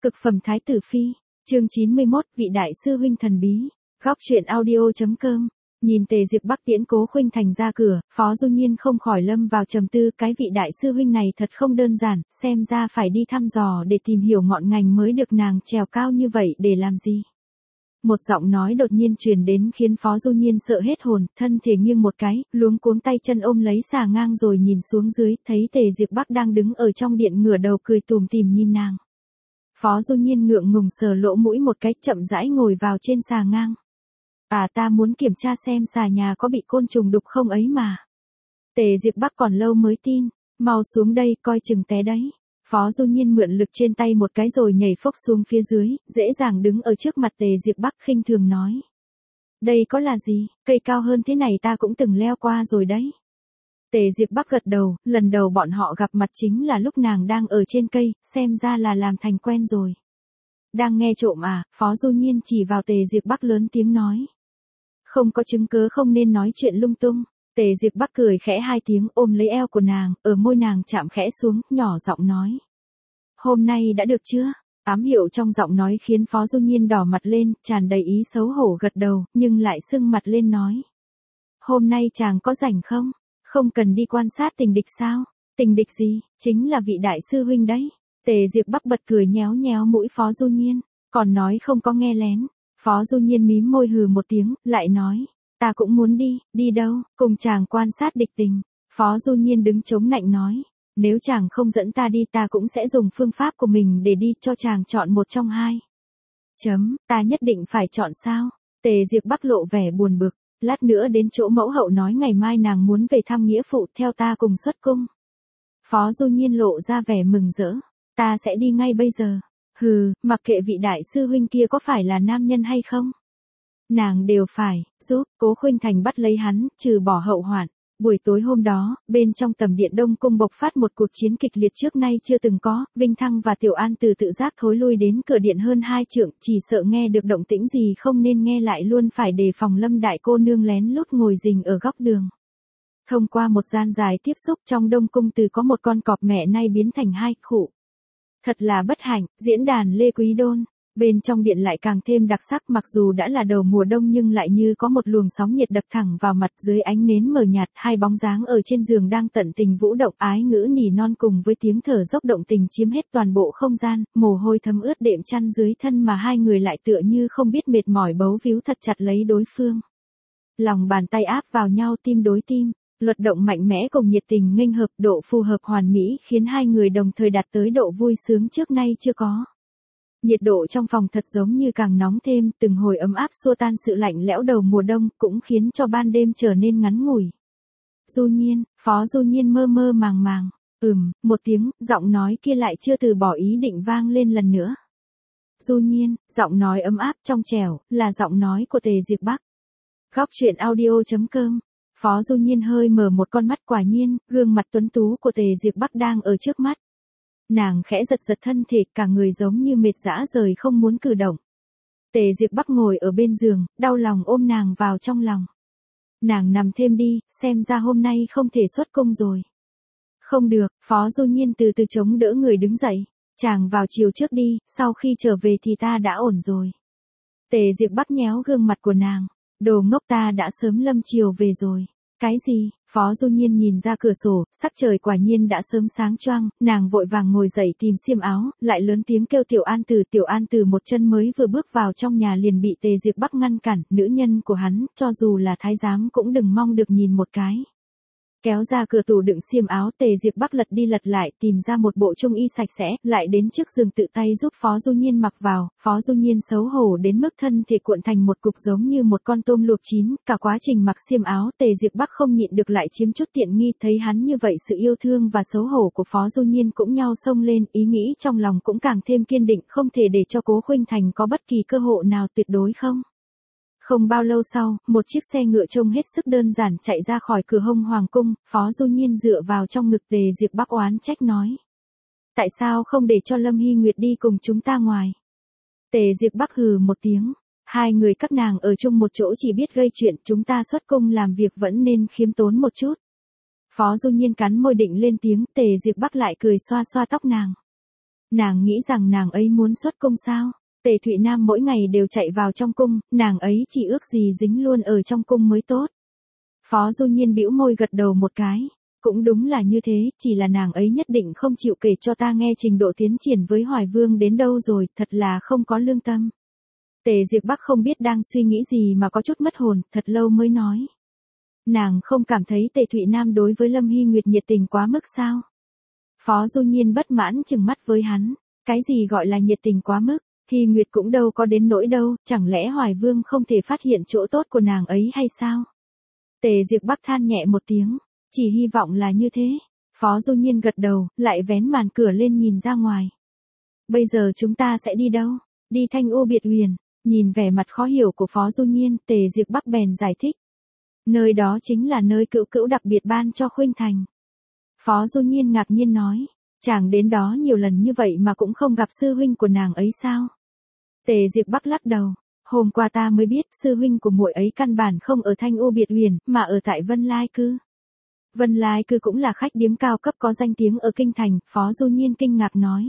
Cực phẩm thái tử phi, chương 91, vị đại sư huynh thần bí. Góc truyện audio.com. Nhìn Tề Diệp Bắc tiễn Cố Khuynh Thành ra cửa, Phó Du Nhiên không khỏi lâm vào trầm tư, cái vị đại sư huynh này thật không đơn giản, xem ra phải đi thăm dò để tìm hiểu ngọn ngành mới được, nàng trèo cao như vậy để làm gì? Một giọng nói đột nhiên truyền đến khiến Phó Du Nhiên sợ hết hồn, thân thể nghiêng một cái, luống cuống tay chân ôm lấy xà ngang rồi nhìn xuống dưới, thấy Tề Diệp Bắc đang đứng ở trong điện ngửa đầu cười tủm tỉm nhìn nàng. Phó Du Nhiên ngượng ngùng sờ lỗ mũi một cái, chậm rãi ngồi vào trên xà ngang. Ta muốn kiểm tra xem xà nhà có bị côn trùng đục không ấy mà. Tề Diệp Bắc còn lâu mới tin, mau xuống đây coi chừng té đấy. Phó Du Nhiên mượn lực trên tay một cái rồi nhảy phốc xuống phía dưới, dễ dàng đứng ở trước mặt Tề Diệp Bắc khinh thường nói. Đây có là gì, cây cao hơn thế này ta cũng từng leo qua rồi đấy. Tề Diệp Bắc gật đầu, lần đầu bọn họ gặp mặt chính là lúc nàng đang ở trên cây, xem ra là làm thành quen rồi. Đang nghe trộm à? Phó Du Nhiên chỉ vào Tề Diệp Bắc lớn tiếng nói. Không có chứng cớ không nên nói chuyện lung tung. Tề Diệp Bắc cười khẽ hai tiếng, ôm lấy eo của nàng, ở môi nàng chạm khẽ xuống, nhỏ giọng nói. Hôm nay đã được chưa? Ám hiệu trong giọng nói khiến Phó Du Nhiên đỏ mặt lên, tràn đầy ý xấu hổ gật đầu, nhưng lại sưng mặt lên nói. Hôm nay chàng có rảnh không? Không cần đi quan sát tình địch sao? Tình địch gì? Chính là vị đại sư huynh đấy. Tề Diệp Bắc bật cười nhéo nhéo mũi Phó Du Nhiên, còn nói không có nghe lén. Phó Du Nhiên mím môi hừ một tiếng, lại nói. Ta cũng muốn đi, đi đâu, cùng chàng quan sát địch tình. Phó Du Nhiên đứng chống nạnh nói. Nếu chàng không dẫn ta đi ta cũng sẽ dùng phương pháp của mình để đi, cho chàng chọn một trong hai. Ta nhất định phải chọn sao? Tề Diệp Bắc lộ vẻ buồn bực. Lát nữa đến chỗ mẫu hậu nói ngày mai nàng muốn về thăm nghĩa phụ, theo ta cùng xuất cung. Phó Du Nhiên lộ ra vẻ mừng rỡ. Ta sẽ đi ngay bây giờ. Hừ, mặc kệ vị đại sư huynh kia có phải là nam nhân hay không. Nàng đều phải giúp. Cố Khuynh Thành bắt lấy hắn, trừ bỏ hậu hoạn. Buổi tối hôm đó, bên trong tầm điện Đông Cung bộc phát một cuộc chiến kịch liệt trước nay chưa từng có, Vinh Thăng và Tiểu An từ tự giác thối lui đến cửa điện hơn 2 trượng, chỉ sợ nghe được động tĩnh gì không nên nghe lại luôn phải đề phòng Lâm đại cô nương lén lút ngồi rình ở góc đường. Thông qua một gian dài tiếp xúc trong Đông Cung từ có một con cọp mẹ nay biến thành hai khụ. Thật là bất hạnh, diễn đàn Lê Quý Đôn. Bên trong điện lại càng thêm đặc sắc, mặc dù đã là đầu mùa đông nhưng lại như có một luồng sóng nhiệt đập thẳng vào mặt, dưới ánh nến mờ nhạt, hai bóng dáng ở trên giường đang tận tình vũ động, ái ngữ nỉ non cùng với tiếng thở dốc động tình chiếm hết toàn bộ không gian, mồ hôi thấm ướt đệm chăn dưới thân mà hai người lại tựa như không biết mệt mỏi bấu víu thật chặt lấy đối phương. Lòng bàn tay áp vào nhau, tim đối tim. Luật động mạnh mẽ cùng nhiệt tình nghênh hợp, độ phù hợp hoàn mỹ khiến hai người đồng thời đạt tới độ vui sướng trước nay chưa có. Nhiệt độ trong phòng thật giống như càng nóng thêm, từng hồi ấm áp xua tan sự lạnh lẽo đầu mùa đông, cũng khiến cho ban đêm trở nên ngắn ngủi. Du Nhiên, Phó Du Nhiên mơ mơ màng màng. Một tiếng, giọng nói kia lại chưa từ bỏ ý định vang lên lần nữa. Du Nhiên, giọng nói ấm áp trong trẻo, là giọng nói của Tề Diệp Bắc. Góc truyện audio.com. Phó Du Nhiên hơi mở một con mắt, quả nhiên, gương mặt tuấn tú của Tề Diệp Bắc đang ở trước mắt. Nàng khẽ giật giật thân thể, cả người giống như mệt rã rời không muốn cử động. Tề Diệp Bắc ngồi ở bên giường, đau lòng ôm nàng vào trong lòng. Nàng nằm thêm đi, xem ra hôm nay không thể xuất cung rồi. Không được, Phó Du Nhiên từ từ chống đỡ người đứng dậy. Chàng vào chiều trước đi, sau khi trở về thì ta đã ổn rồi. Tề Diệp Bắc nhéo gương mặt của nàng. Đồ ngốc, ta đã sớm lâm chiều về rồi. Cái gì? Phó Du Nhiên nhìn ra cửa sổ, sắc trời quả nhiên đã sớm sáng choang, nàng vội vàng ngồi dậy tìm xiêm áo, lại lớn tiếng kêu Tiểu An Từ một chân mới vừa bước vào trong nhà liền bị Tề Diệp Bắc ngăn cản, nữ nhân của hắn, cho dù là thái giám cũng đừng mong được nhìn một cái. Kéo ra cửa tủ đựng xiêm áo, Tề Diệp Bắc lật đi lật lại, tìm ra một bộ trung y sạch sẽ, lại đến trước giường tự tay giúp Phó Du Nhiên mặc vào. Phó Du Nhiên xấu hổ đến mức thân thể cuộn thành một cục giống như một con tôm luộc chín, cả quá trình mặc xiêm áo, Tề Diệp Bắc không nhịn được lại chiếm chút tiện nghi, thấy hắn như vậy sự yêu thương và xấu hổ của Phó Du Nhiên cũng nhau xông lên, ý nghĩ trong lòng cũng càng thêm kiên định, không thể để cho Cố Khuynh Thành có bất kỳ cơ hội nào, tuyệt đối không. Không bao lâu sau, một chiếc xe ngựa trông hết sức đơn giản chạy ra khỏi cửa hông hoàng cung, Phó Du Nhiên dựa vào trong ngực Tề Diệp Bắc oán trách nói. Tại sao không để cho Lâm Hy Nguyệt đi cùng chúng ta ngoài? Tề Diệp Bắc hừ một tiếng. Hai người các nàng ở chung một chỗ chỉ biết gây chuyện, chúng ta xuất cung làm việc vẫn nên khiêm tốn một chút. Phó Du Nhiên cắn môi định lên tiếng, Tề Diệp Bắc lại cười xoa xoa tóc nàng. Nàng nghĩ rằng nàng ấy muốn xuất cung sao? Tề Thụy Nam mỗi ngày đều chạy vào trong cung, nàng ấy chỉ ước gì dính luôn ở trong cung mới tốt. Phó Du Nhiên bĩu môi gật đầu một cái. Cũng đúng là như thế, chỉ là nàng ấy nhất định không chịu kể cho ta nghe trình độ tiến triển với Hoài Vương đến đâu rồi, thật là không có lương tâm. Tề Diệp Bắc không biết đang suy nghĩ gì mà có chút mất hồn, thật lâu mới nói. Nàng không cảm thấy Tề Thụy Nam đối với Lâm Hy Nguyệt nhiệt tình quá mức sao? Phó Du Nhiên bất mãn chừng mắt với hắn. Cái gì gọi là nhiệt tình quá mức? Hy Nguyệt cũng đâu có đến nỗi đâu, chẳng lẽ Hoài Vương không thể phát hiện chỗ tốt của nàng ấy hay sao? Tề Diệp Bắc than nhẹ một tiếng. Chỉ hy vọng là như thế. Phó Du Nhiên gật đầu, lại vén màn cửa lên nhìn ra ngoài. Bây giờ chúng ta sẽ đi đâu? Đi Thanh U Biệt Huyền. Nhìn vẻ mặt khó hiểu của Phó Du Nhiên, Tề Diệp Bắc bèn giải thích. Nơi đó chính là nơi Cữu Cữu đặc biệt ban cho Khuynh Thành. Phó Du Nhiên ngạc nhiên nói. Chàng đến đó nhiều lần như vậy mà cũng không gặp sư huynh của nàng ấy sao? Tề Diệp Bắc lắc đầu. Hôm qua ta mới biết sư huynh của muội ấy căn bản không ở Thanh U Biệt Huyền, mà ở tại Vân Lai Cư. Vân Lai Cư cũng là khách điếm cao cấp có danh tiếng ở Kinh Thành, Phó Du Nhiên kinh ngạc nói.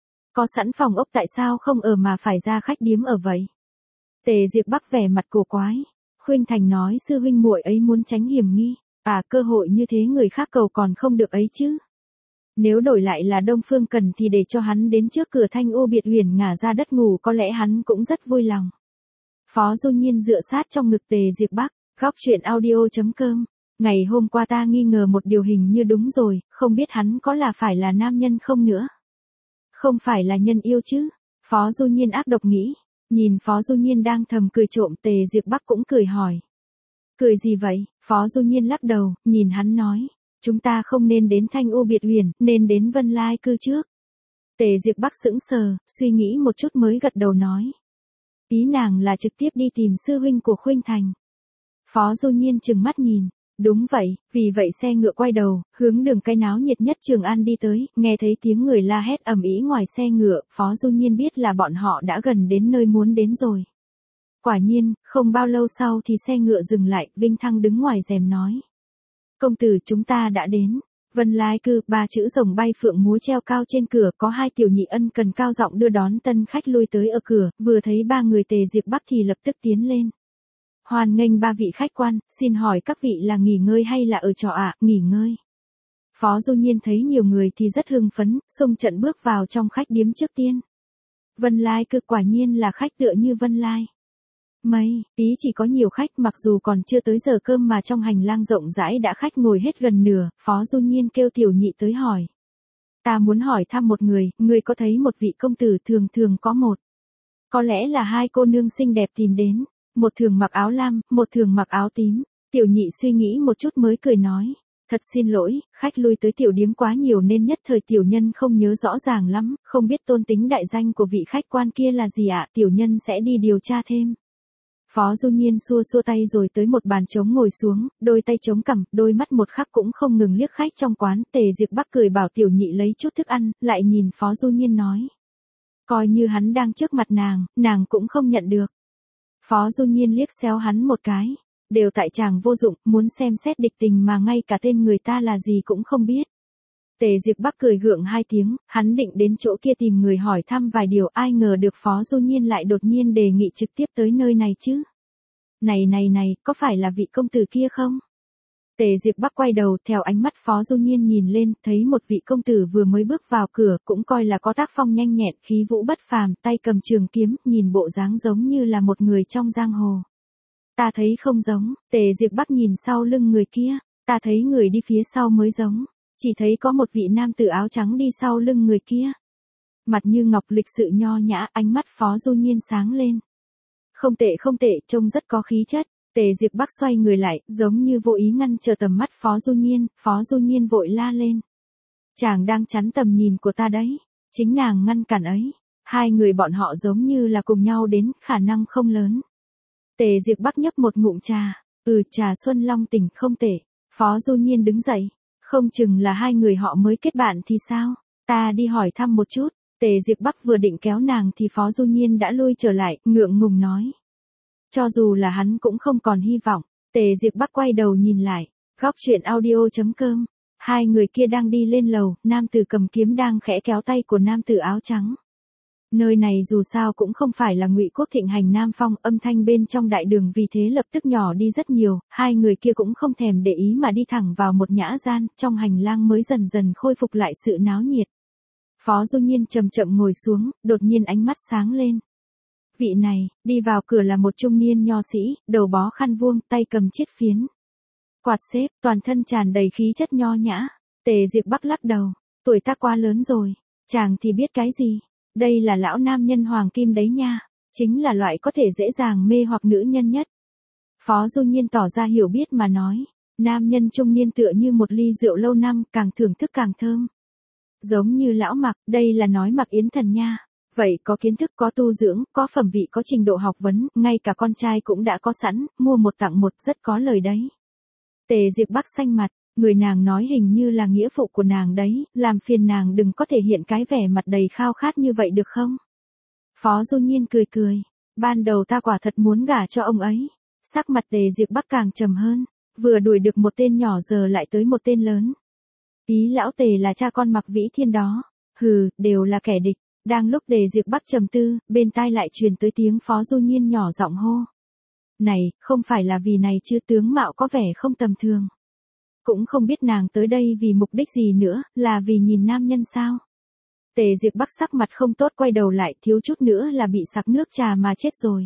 Có sẵn phòng ốc tại sao không ở mà phải ra khách điếm ở vậy? Tề Diệp Bắc vẻ mặt cổ quái. Khuynh Thành nói sư huynh muội ấy muốn tránh hiểm nghi. Cơ hội như thế người khác cầu còn không được ấy chứ. Nếu đổi lại là Đông Phương Cần thì để cho hắn đến trước cửa Thanh U Biệt Huyền ngả ra đất ngủ có lẽ hắn cũng rất vui lòng. Phó Du Nhiên dựa sát trong ngực Tề Diệp Bắc, góc chuyện audio.com. Ngày hôm qua ta nghi ngờ một điều hình như đúng rồi, không biết hắn có phải là nam nhân không nữa. Không phải là nhân yêu chứ. Phó Du Nhiên ác độc nghĩ. Nhìn Phó Du Nhiên đang thầm cười trộm, Tề Diệp Bắc cũng cười hỏi. Cười gì vậy? Phó Du Nhiên lắc đầu, nhìn hắn nói. Chúng ta không nên đến Thanh U Biệt Huyền, nên đến Vân Lai Cư trước. Tề Diệp Bắc sững sờ, suy nghĩ một chút mới gật đầu nói. Ý nàng là trực tiếp đi tìm sư huynh của Khuynh Thành. Phó Du Nhiên trừng mắt nhìn. Đúng vậy, vì vậy xe ngựa quay đầu, hướng đường cái náo nhiệt nhất Trường An đi tới, nghe thấy tiếng người la hét ầm ĩ ngoài xe ngựa, Phó Du Nhiên biết là bọn họ đã gần đến nơi muốn đến rồi. Quả nhiên, không bao lâu sau thì xe ngựa dừng lại, Vinh Thăng đứng ngoài rèm nói. Công tử chúng ta đã đến. Vân Lai Cư, 3 chữ rồng bay phượng múa treo cao trên cửa, có 2 tiểu nhị ân cần cao giọng đưa đón tân khách lui tới ở cửa, vừa thấy 3 người Tề Diệp Bắc thì lập tức tiến lên. Hoan nghênh 3 vị khách quan, xin hỏi các vị là nghỉ ngơi hay là ở trọ ạ? Nghỉ ngơi. Phó Du Nhiên thấy nhiều người thì rất hưng phấn, xông trận bước vào trong khách điếm trước tiên. Vân Lai Cư quả nhiên là khách tựa như Vân Lai. Ý chỉ có nhiều khách mặc dù còn chưa tới giờ cơm mà trong hành lang rộng rãi đã khách ngồi hết gần nửa, Phó Du Nhiên kêu tiểu nhị tới hỏi. Ta muốn hỏi thăm một người có thấy một vị công tử thường có một. Có lẽ là 2 cô nương xinh đẹp tìm đến, một thường mặc áo lam, một thường mặc áo tím. Tiểu nhị suy nghĩ một chút mới cười nói. Thật xin lỗi, khách lui tới tiểu điếm quá nhiều nên nhất thời tiểu nhân không nhớ rõ ràng lắm, không biết tôn tính đại danh của vị khách quan kia là gì ạ, tiểu nhân sẽ đi điều tra thêm. Phó Du Nhiên xua xua tay rồi tới một bàn trống ngồi xuống, đôi tay chống cằm, đôi mắt một khắc cũng không ngừng liếc khách trong quán. Tề Diệp Bắc cười bảo tiểu nhị lấy chút thức ăn, lại nhìn Phó Du Nhiên nói. Coi như hắn đang trước mặt nàng cũng không nhận được. Phó Du Nhiên liếc xéo hắn một cái. Đều tại chàng vô dụng, muốn xem xét địch tình mà ngay cả tên người ta là gì cũng không biết. Tề Diệp Bắc cười gượng 2 tiếng, hắn định đến chỗ kia tìm người hỏi thăm vài điều, ai ngờ được Phó Du Nhiên lại đột nhiên đề nghị trực tiếp tới nơi này chứ. Này, có phải là vị công tử kia không? Tề Diệp Bắc quay đầu, theo ánh mắt Phó Du Nhiên nhìn lên, thấy một vị công tử vừa mới bước vào cửa, cũng coi là có tác phong nhanh nhẹn, khí vũ bất phàm, tay cầm trường kiếm, nhìn bộ dáng giống như là một người trong giang hồ. Ta thấy không giống. Tề Diệp Bắc nhìn sau lưng người kia, ta thấy người đi phía sau mới giống. Chỉ thấy có một vị nam tử áo trắng đi sau lưng người kia. Mặt như ngọc lịch sự nho nhã, ánh mắt Phó Du Nhiên sáng lên. Không tệ, trông rất có khí chất. Tề Diệp Bắc xoay người lại, giống như vô ý ngăn trở tầm mắt Phó Du Nhiên vội la lên. Chàng đang chắn tầm nhìn của ta đấy. Chính nàng ngăn cản ấy. 2 người bọn họ giống như là cùng nhau đến, khả năng không lớn. Tề Diệp Bắc nhấp một ngụm trà. Trà Xuân Long Tỉnh không tệ. Phó Du Nhiên đứng dậy. Không chừng là 2 người họ mới kết bạn thì sao? Ta đi hỏi thăm một chút. Tề Diệp Bắc vừa định kéo nàng thì Phó Du Nhiên đã lui trở lại, ngượng ngùng nói. Cho dù là hắn cũng không còn hy vọng. Tề Diệp Bắc quay đầu nhìn lại. Góc chuyện audio.com Hai người kia đang đi lên lầu, nam tử cầm kiếm đang khẽ kéo tay của nam tử áo trắng. Nơi này dù sao cũng không phải là Ngụy Quốc thịnh hành Nam Phong, âm thanh bên trong đại đường vì thế lập tức nhỏ đi rất nhiều, hai người kia cũng không thèm để ý mà đi thẳng vào một nhã gian, trong hành lang mới dần dần khôi phục lại sự náo nhiệt. Phó Du Nhiên chậm chậm ngồi xuống, đột nhiên ánh mắt sáng lên. Vị này, đi vào cửa là một trung niên nho sĩ, đầu bó khăn vuông, tay cầm chiết phiến. Quạt xếp, toàn thân tràn đầy khí chất nho nhã. Tề Diệp Bắc lắc đầu, tuổi ta quá lớn rồi, chàng thì biết cái gì. Đây là lão nam nhân hoàng kim đấy nha, chính là loại có thể dễ dàng mê hoặc nữ nhân nhất. Phó Du Nhiên tỏ ra hiểu biết mà nói, nam nhân trung niên tựa như một ly rượu lâu năm, càng thưởng thức càng thơm. Giống như lão Mặc, đây là nói Mặc Yến Thần nha. Vậy có kiến thức, có tu dưỡng, có phẩm vị, có trình độ học vấn, ngay cả con trai cũng đã có sẵn, mua một tặng một, rất có lời đấy. Tề Diệp Bắc xanh mặt, người nàng nói hình như là nghĩa phụ của nàng đấy, làm phiền nàng đừng có thể hiện cái vẻ mặt đầy khao khát như vậy được không? Phó Du Nhiên cười cười, ban đầu ta quả thật muốn gả cho ông ấy. Sắc mặt Tề Diệp Bắc càng trầm hơn, vừa đuổi được một tên nhỏ giờ lại tới một tên lớn. Ý lão Tề là cha con Mặc Vĩ Thiên đó, hừ, đều là kẻ địch. Đang lúc Tề Diệp Bắc trầm tư, bên tai lại truyền tới tiếng Phó Du Nhiên nhỏ giọng hô. Này, không phải là vì này chứ, tướng mạo có vẻ không tầm thường. Cũng không biết nàng tới đây vì mục đích gì nữa, là vì nhìn nam nhân sao? Tề Diệp Bắc sắc mặt không tốt quay đầu lại, thiếu chút nữa là bị sặc nước trà mà chết rồi.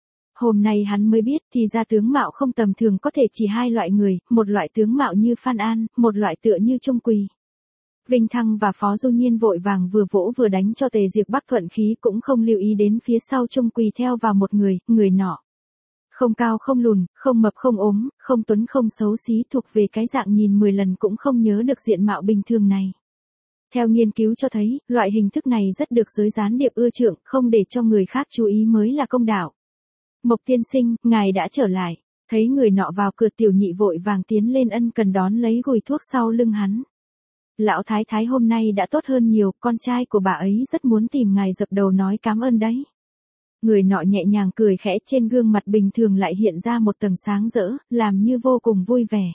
Hôm nay hắn mới biết thì ra tướng mạo không tầm thường có thể chỉ hai loại người, một loại tướng mạo như Phan An, một loại tựa như Trung Quỳ. Vinh Thăng và Phó Du Nhiên vội vàng vừa vỗ vừa đánh cho Tề Diệp Bắc thuận khí, cũng không lưu ý đến phía sau Trung Quỳ theo vào một người, người nọ. Không cao không lùn, không mập không ốm, không tuấn không xấu xí, thuộc về cái dạng nhìn 10 lần cũng không nhớ được diện mạo bình thường này. Theo nghiên cứu cho thấy, loại hình thức này rất được giới gián điệp ưa chuộng, không để cho người khác chú ý mới là công đạo. Mộc tiên sinh, ngài đã trở lại. Thấy người nọ vào cửa, Tiểu Nhị vội vàng tiến lên ân cần đón lấy gùi thuốc sau lưng hắn. Lão thái thái hôm nay đã tốt hơn nhiều, con trai của bà ấy rất muốn tìm ngài dập đầu nói cảm ơn đấy. Người nọ nhẹ nhàng cười khẽ, trên gương mặt bình thường lại hiện ra một tầng sáng rỡ, làm như vô cùng vui vẻ.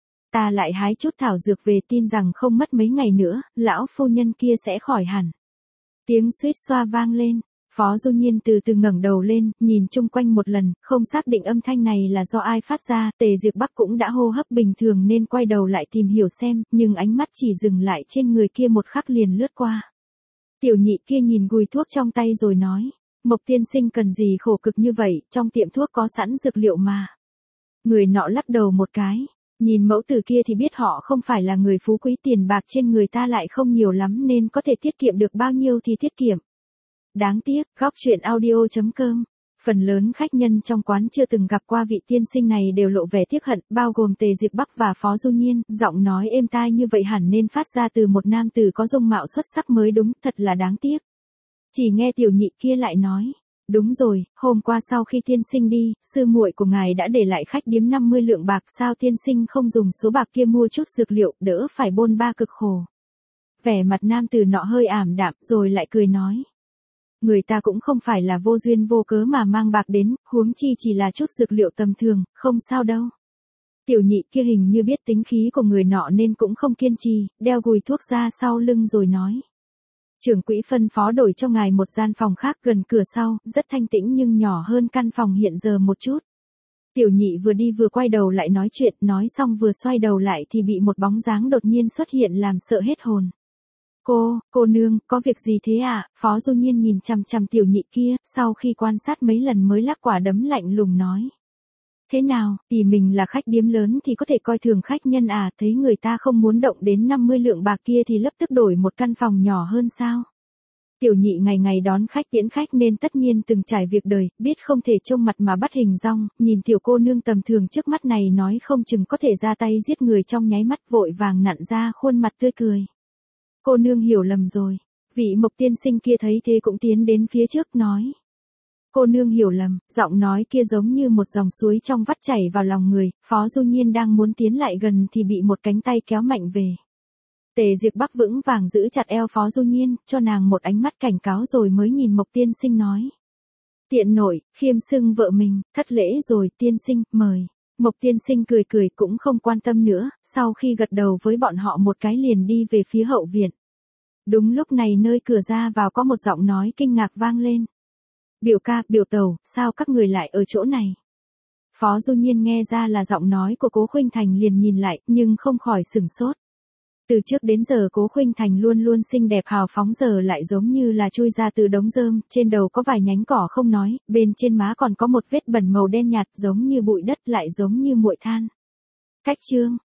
Ta lại hái chút thảo dược về, tin rằng không mất mấy ngày nữa, lão phu nhân kia sẽ khỏi hẳn. Tiếng suýt xoa vang lên, Phó Du Nhiên từ từ ngẩng đầu lên, nhìn chung quanh một lần, không xác định âm thanh này là do ai phát ra, Tề Diệp Bắc cũng đã hô hấp bình thường nên quay đầu lại tìm hiểu xem, nhưng ánh mắt chỉ dừng lại trên người kia một khắc liền lướt qua. Tiểu Nhị kia nhìn gùi thuốc trong tay rồi nói, Mộc tiên sinh cần gì khổ cực như vậy, trong tiệm thuốc có sẵn dược liệu mà. Người nọ lắc đầu một cái, nhìn mẫu tử kia thì biết họ không phải là người phú quý, tiền bạc trên người ta lại không nhiều lắm nên có thể tiết kiệm được bao nhiêu thì tiết kiệm. Đáng tiếc, góc truyện audio.com, phần lớn khách nhân trong quán chưa từng gặp qua vị tiên sinh này đều lộ vẻ tiếc hận, bao gồm Tề Diệp Bắc và Phó Du Nhiên, giọng nói êm tai như vậy hẳn nên phát ra từ một nam tử có dung mạo xuất sắc mới đúng, thật là đáng tiếc. Chỉ nghe Tiểu Nhị kia lại nói, đúng rồi, hôm qua sau khi tiên sinh đi, sư muội của ngài đã để lại khách điếm 50 lượng bạc, sao tiên sinh không dùng số bạc kia mua chút dược liệu, đỡ phải bôn ba cực khổ. Vẻ mặt nam tử nọ hơi ảm đạm, rồi lại cười nói. Người ta cũng không phải là vô duyên vô cớ mà mang bạc đến, huống chi chỉ là chút dược liệu tầm thường, không sao đâu. Tiểu Nhị kia hình như biết tính khí của người nọ nên cũng không kiên trì, đeo gùi thuốc ra sau lưng rồi nói. Trưởng quỹ phân phó đổi cho ngài một gian phòng khác gần cửa sau, rất thanh tĩnh nhưng nhỏ hơn căn phòng hiện giờ một chút. Tiểu Nhị vừa đi vừa quay đầu lại nói chuyện, nói xong vừa xoay đầu lại thì bị một bóng dáng đột nhiên xuất hiện làm sợ hết hồn. Cô nương, có việc gì thế à? Phó Du Nhiên nhìn chằm chằm Tiểu Nhị kia, sau khi quan sát mấy lần mới lắc quả đấm lạnh lùng nói. Thế nào, tỷ mình là khách điếm lớn thì có thể coi thường khách nhân à, thấy người ta không muốn động đến 50 lượng bạc kia thì lập tức đổi một căn phòng nhỏ hơn sao? Tiểu Nhị ngày ngày đón khách tiễn khách nên tất nhiên từng trải việc đời, biết không thể trông mặt mà bắt hình dong, nhìn tiểu cô nương tầm thường trước mắt này nói không chừng có thể ra tay giết người trong nháy mắt, vội vàng nặn ra khuôn mặt tươi cười. Cô nương hiểu lầm rồi. Vị Mộc tiên sinh kia thấy thế cũng tiến đến phía trước nói. Cô nương hiểu lầm, giọng nói kia giống như một dòng suối trong vắt chảy vào lòng người, Phó Du Nhiên đang muốn tiến lại gần thì bị một cánh tay kéo mạnh về. Tề Diệp Bắc vững vàng giữ chặt eo Phó Du Nhiên, cho nàng một ánh mắt cảnh cáo rồi mới nhìn Mộc tiên sinh nói. Tiện nội, khiêm xưng vợ mình, thất lễ rồi, tiên sinh, mời. Mộc tiên sinh cười cười cũng không quan tâm nữa, sau khi gật đầu với bọn họ một cái liền đi về phía hậu viện. Đúng lúc này nơi cửa ra vào có một giọng nói kinh ngạc vang lên. Biểu ca, biểu tẩu, sao các người lại ở chỗ này? Phó Du Nhiên nghe ra là giọng nói của Cố Khuynh Thành liền nhìn lại, nhưng không khỏi sửng sốt. Từ trước đến giờ Cố Khuynh Thành luôn luôn xinh đẹp hào phóng, giờ lại giống như là chui ra từ đống rơm, trên đầu có vài nhánh cỏ không nói, bên trên má còn có một vết bẩn màu đen nhạt giống như bụi đất lại giống như muội than. Cách chương